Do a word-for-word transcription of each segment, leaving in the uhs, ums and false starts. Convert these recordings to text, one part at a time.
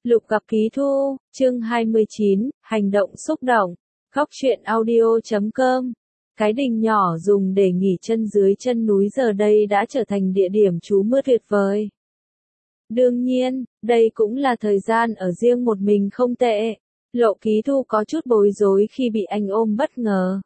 Lục gặp Ký Thu, chương hai mươi chín, hành động xúc động, góc truyện audio chấm com. Cái đình nhỏ dùng để nghỉ chân dưới chân núi giờ đây đã trở thành địa điểm trú mưa tuyệt vời. Đương nhiên, đây cũng là thời gian ở riêng một mình không tệ. Lộ Ký Thu có chút bối rối khi bị anh ôm bất ngờ.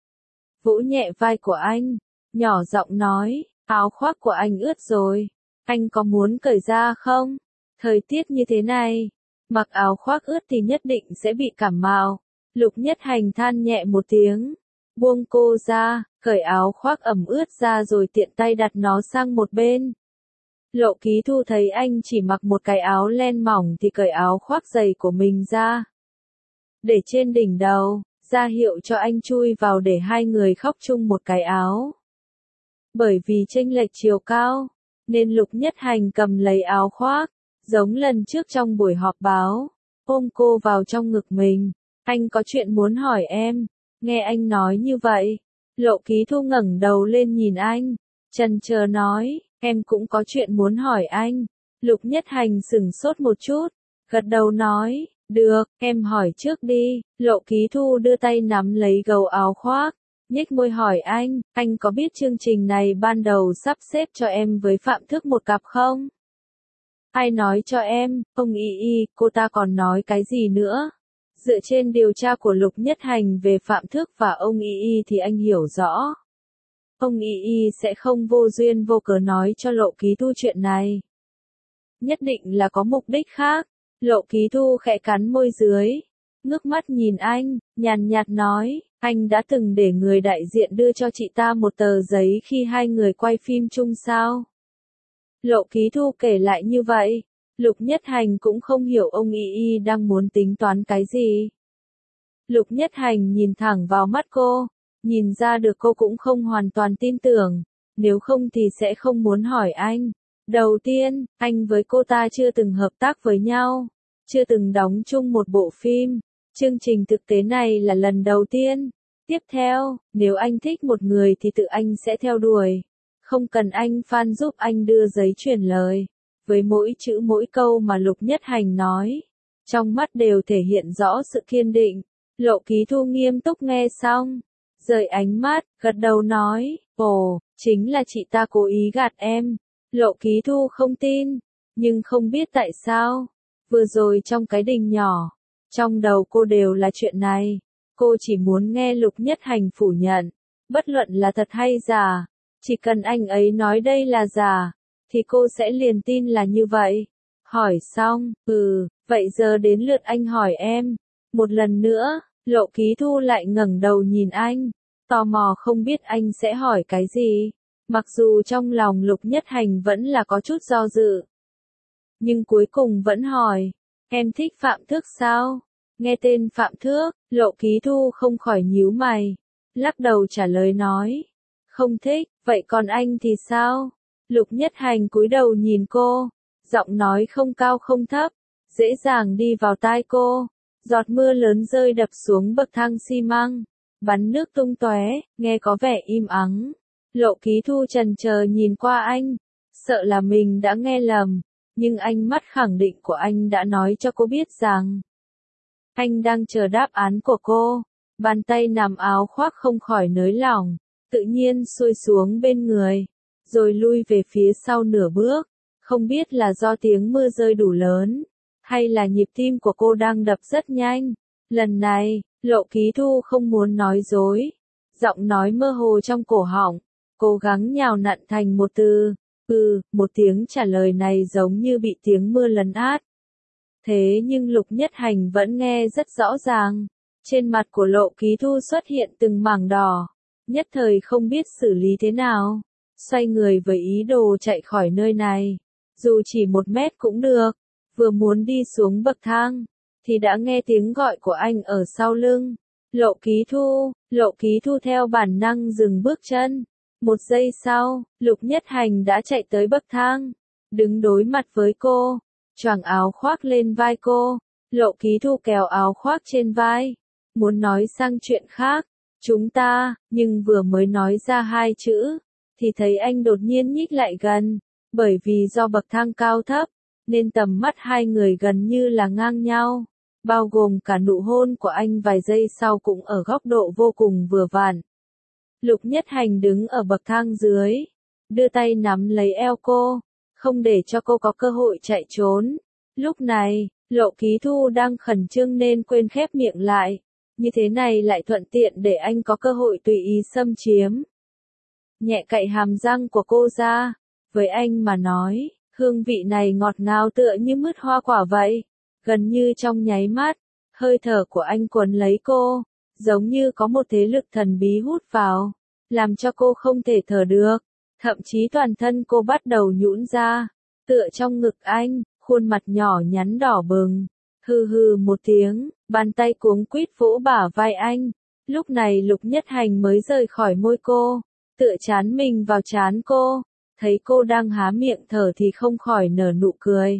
Vỗ nhẹ vai của anh, nhỏ giọng nói, áo khoác của anh ướt rồi, anh có muốn cởi ra không? Thời tiết như thế này, mặc áo khoác ướt thì nhất định sẽ bị cảm mạo. Lục Nhất Hành than nhẹ một tiếng, buông cô ra, cởi áo khoác ẩm ướt ra rồi tiện tay đặt nó sang một bên. Lộ Ký Thu thấy anh chỉ mặc một cái áo len mỏng thì cởi áo khoác dày của mình ra, để trên đỉnh đầu, ra hiệu cho anh chui vào để hai người khóc chung một cái áo. Bởi vì chênh lệch chiều cao, nên Lục Nhất Hành cầm lấy áo khoác, giống lần trước trong buổi họp báo, ôm cô vào trong ngực mình. Anh có chuyện muốn hỏi em. Nghe anh nói như vậy, Lộ Ký Thu ngẩng đầu lên nhìn anh, chần chờ nói, em cũng có chuyện muốn hỏi anh. Lục Nhất Hành sửng sốt một chút, gật đầu nói, được, em hỏi trước đi. Lộ Ký Thu đưa tay nắm lấy gấu áo khoác, nhếch môi hỏi anh, anh có biết chương trình này ban đầu sắp xếp cho em với Phạm Thức một cặp không? Ai nói cho em? Ông Y Y, cô ta còn nói cái gì nữa? Dựa trên điều tra của Lục Nhất Hành về Phạm Thức và ông Y Y thì anh hiểu rõ. Ông Y Y sẽ không vô duyên vô cớ nói cho Lộ Ký Thu chuyện này. Nhất định là có mục đích khác. Lộ Ký Thu khẽ cắn môi dưới, ngước mắt nhìn anh, nhàn nhạt nói, anh đã từng để người đại diện đưa cho chị ta một tờ giấy khi hai người quay phim chung sao? Lộ Ký Thu kể lại như vậy. Lục Nhất Hành cũng không hiểu ông Y Y đang muốn tính toán cái gì. Lục Nhất Hành nhìn thẳng vào mắt cô, nhìn ra được cô cũng không hoàn toàn tin tưởng, nếu không thì sẽ không muốn hỏi anh. Đầu tiên, anh với cô ta chưa từng hợp tác với nhau, chưa từng đóng chung một bộ phim, chương trình thực tế này là lần đầu tiên. Tiếp theo, nếu anh thích một người thì tự anh sẽ theo đuổi, không cần anh fan giúp anh đưa giấy truyền lời. Với mỗi chữ mỗi câu mà Lục Nhất Hành nói, trong mắt đều thể hiện rõ sự kiên định. Lộ Ký Thu nghiêm túc nghe xong, rời ánh mắt, gật đầu nói, ồ, chính là chị ta cố ý gạt em. Lộ Ký Thu không tin, nhưng không biết tại sao, vừa rồi trong cái đình nhỏ, trong đầu cô đều là chuyện này. Cô chỉ muốn nghe Lục Nhất Hành phủ nhận, bất luận là thật hay giả, chỉ cần anh ấy nói đây là giả, thì cô sẽ liền tin là như vậy. Hỏi xong, ừ, vậy giờ đến lượt anh hỏi em. Một lần nữa, Lộ Ký Thu lại ngẩng đầu nhìn anh, tò mò không biết anh sẽ hỏi cái gì. Mặc dù trong lòng Lục Nhất Hành vẫn là có chút do dự, nhưng cuối cùng vẫn hỏi, em thích Phạm Thức sao? Nghe tên Phạm Thức, Lộ Ký Thu không khỏi nhíu mày, lắc đầu trả lời nói, không thích. Vậy còn anh thì sao? Lục Nhất Hành cúi đầu nhìn cô, giọng nói không cao không thấp, dễ dàng đi vào tai cô. Giọt mưa lớn rơi đập xuống bậc thang xi măng, bắn nước tung tóe, nghe có vẻ im ắng. Lộ Ký Thu chần chờ nhìn qua anh, sợ là mình đã nghe lầm, nhưng ánh mắt khẳng định của anh đã nói cho cô biết rằng anh đang chờ đáp án của cô. Bàn tay nắm áo khoác không khỏi nới lỏng, tự nhiên xuôi xuống bên người, rồi lui về phía sau nửa bước. Không biết là do tiếng mưa rơi đủ lớn, hay là nhịp tim của cô đang đập rất nhanh. Lần này, Lộ Ký Thu không muốn nói dối, giọng nói mơ hồ trong cổ họng, cố gắng nhào nặn thành một từ, ừ, một tiếng trả lời này giống như bị tiếng mưa lấn át. Thế nhưng Lục Nhất Hành vẫn nghe rất rõ ràng, trên mặt của Lộ Ký Thu xuất hiện từng mảng đỏ, nhất thời không biết xử lý thế nào, xoay người với ý đồ chạy khỏi nơi này, dù chỉ một mét cũng được. Vừa muốn đi xuống bậc thang, thì đã nghe tiếng gọi của anh ở sau lưng. Lộ Ký Thu, Lộ Ký Thu theo bản năng dừng bước chân. Một giây sau, Lục Nhất Hành đã chạy tới bậc thang, đứng đối mặt với cô, choàng áo khoác lên vai cô. Lộ Ký Thu kéo áo khoác trên vai, muốn nói sang chuyện khác, chúng ta, nhưng vừa mới nói ra hai chữ, thì thấy anh đột nhiên nhích lại gần, bởi vì do bậc thang cao thấp, nên tầm mắt hai người gần như là ngang nhau, bao gồm cả nụ hôn của anh vài giây sau cũng ở góc độ vô cùng vừa vặn. Lục Nhất Hành đứng ở bậc thang dưới, đưa tay nắm lấy eo cô, không để cho cô có cơ hội chạy trốn. Lúc này, Lộ Ký Thu đang khẩn trương nên quên khép miệng lại, như thế này lại thuận tiện để anh có cơ hội tùy ý xâm chiếm. Nhẹ cạy hàm răng của cô ra, với anh mà nói, hương vị này ngọt ngào tựa như mứt hoa quả vậy. Gần như trong nháy mắt, hơi thở của anh cuốn lấy cô, giống như có một thế lực thần bí hút vào, làm cho cô không thể thở được. Thậm chí toàn thân cô bắt đầu nhũn ra, tựa trong ngực anh, khuôn mặt nhỏ nhắn đỏ bừng. Hừ hừ một tiếng, bàn tay cuống quýt vỗ bả vai anh. Lúc này Lục Nhất Hành mới rời khỏi môi cô, tựa chán mình vào chán cô, thấy cô đang há miệng thở thì không khỏi nở nụ cười.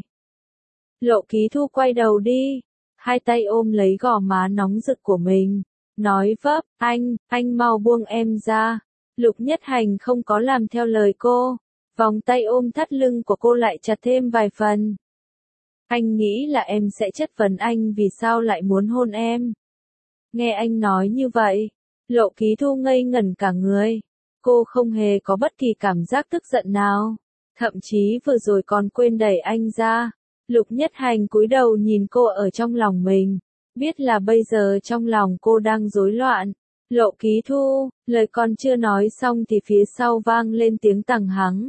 Lộ Ký Thu quay đầu đi, hai tay ôm lấy gò má nóng rực của mình, nói vấp, anh, anh mau buông em ra. Lục Nhất Hành không có làm theo lời cô, vòng tay ôm thắt lưng của cô lại chặt thêm vài phần. Anh nghĩ là em sẽ chất vấn anh vì sao lại muốn hôn em. Nghe anh nói như vậy, Lộ Ký Thu ngây ngẩn cả người. Cô không hề có bất kỳ cảm giác tức giận nào, thậm chí vừa rồi còn quên đẩy anh ra. Lục Nhất Hành cúi đầu nhìn cô ở trong lòng mình, biết là bây giờ trong lòng cô đang rối loạn. Lộ Ký Thu, lời còn chưa nói xong thì phía sau vang lên tiếng tằng hắng.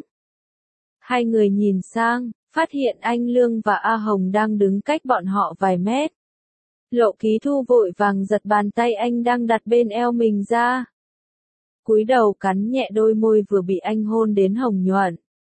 Hai người nhìn sang, phát hiện anh Lương và A Hồng đang đứng cách bọn họ vài mét. Lộ Ký Thu vội vàng giật bàn tay anh đang đặt bên eo mình ra. Cúi đầu cắn nhẹ đôi môi vừa bị anh hôn đến hồng nhuận.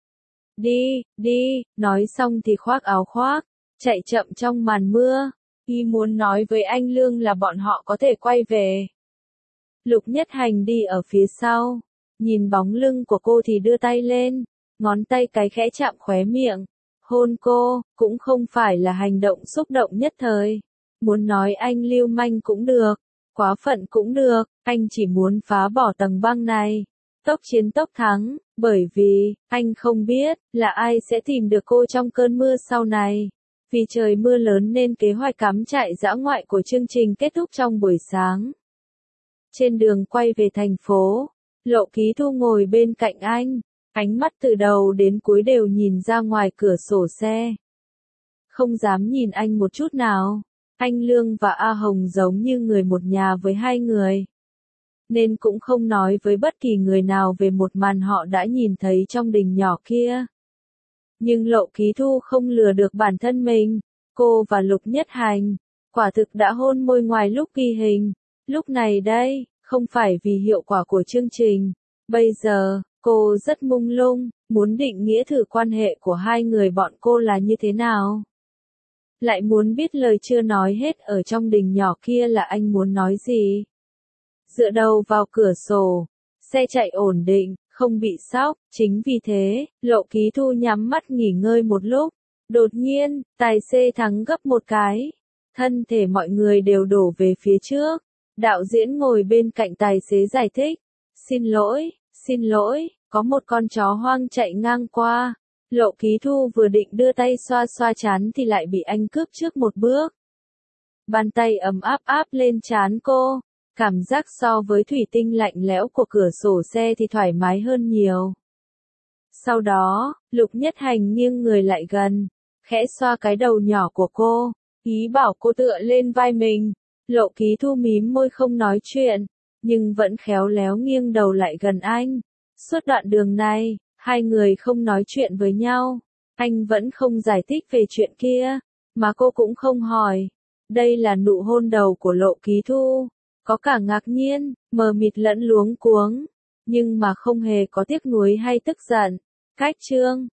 Đi, đi, nói xong thì khoác áo khoác, chạy chậm trong màn mưa. Y muốn nói với anh Lương là bọn họ có thể quay về. Lục Nhất Hành đi ở phía sau, nhìn bóng lưng của cô thì đưa tay lên, ngón tay cái khẽ chạm khóe miệng. Hôn cô, cũng không phải là hành động xúc động nhất thời. Muốn nói anh lưu manh cũng được, quá phận cũng được, anh chỉ muốn phá bỏ tầng băng này. Tốc chiến tốc thắng, bởi vì, anh không biết, là ai sẽ tìm được cô trong cơn mưa sau này. Vì trời mưa lớn nên kế hoạch cắm trại dã ngoại của chương trình kết thúc trong buổi sáng. Trên đường quay về thành phố, Lộ Ký Thu ngồi bên cạnh anh, ánh mắt từ đầu đến cuối đều nhìn ra ngoài cửa sổ xe. Không dám nhìn anh một chút nào, anh Lương và A Hồng giống như người một nhà với hai người. Nên cũng không nói với bất kỳ người nào về một màn họ đã nhìn thấy trong đình nhỏ kia. Nhưng Lộ Ký Thu không lừa được bản thân mình, cô và Lục Nhất Hành, quả thực đã hôn môi ngoài lúc ghi hình. Lúc này đây, không phải vì hiệu quả của chương trình. Bây giờ, cô rất mông lung, muốn định nghĩa thử quan hệ của hai người bọn cô là như thế nào. Lại muốn biết lời chưa nói hết ở trong đình nhỏ kia là anh muốn nói gì. Dựa đầu vào cửa sổ, xe chạy ổn định, không bị sóc, chính vì thế, Lộ Ký Thu nhắm mắt nghỉ ngơi một lúc. Đột nhiên, tài xế thắng gấp một cái. Thân thể mọi người đều đổ về phía trước. Đạo diễn ngồi bên cạnh tài xế giải thích. Xin lỗi, xin lỗi, có một con chó hoang chạy ngang qua. Lộ Ký Thu vừa định đưa tay xoa xoa trán thì lại bị anh cướp trước một bước. Bàn tay ấm áp áp lên trán cô. Cảm giác so với thủy tinh lạnh lẽo của cửa sổ xe thì thoải mái hơn nhiều. Sau đó, Lục Nhất Hành nghiêng người lại gần, khẽ xoa cái đầu nhỏ của cô, ý bảo cô tựa lên vai mình. Lộ Ký Thu mím môi không nói chuyện, nhưng vẫn khéo léo nghiêng đầu lại gần anh. Suốt đoạn đường này, hai người không nói chuyện với nhau. Anh vẫn không giải thích về chuyện kia, mà cô cũng không hỏi. Đây là nụ hôn đầu của Lộ Ký Thu. Có cả ngạc nhiên, mờ mịt lẫn luống cuống, nhưng mà không hề có tiếc nuối hay tức giận. Cách chương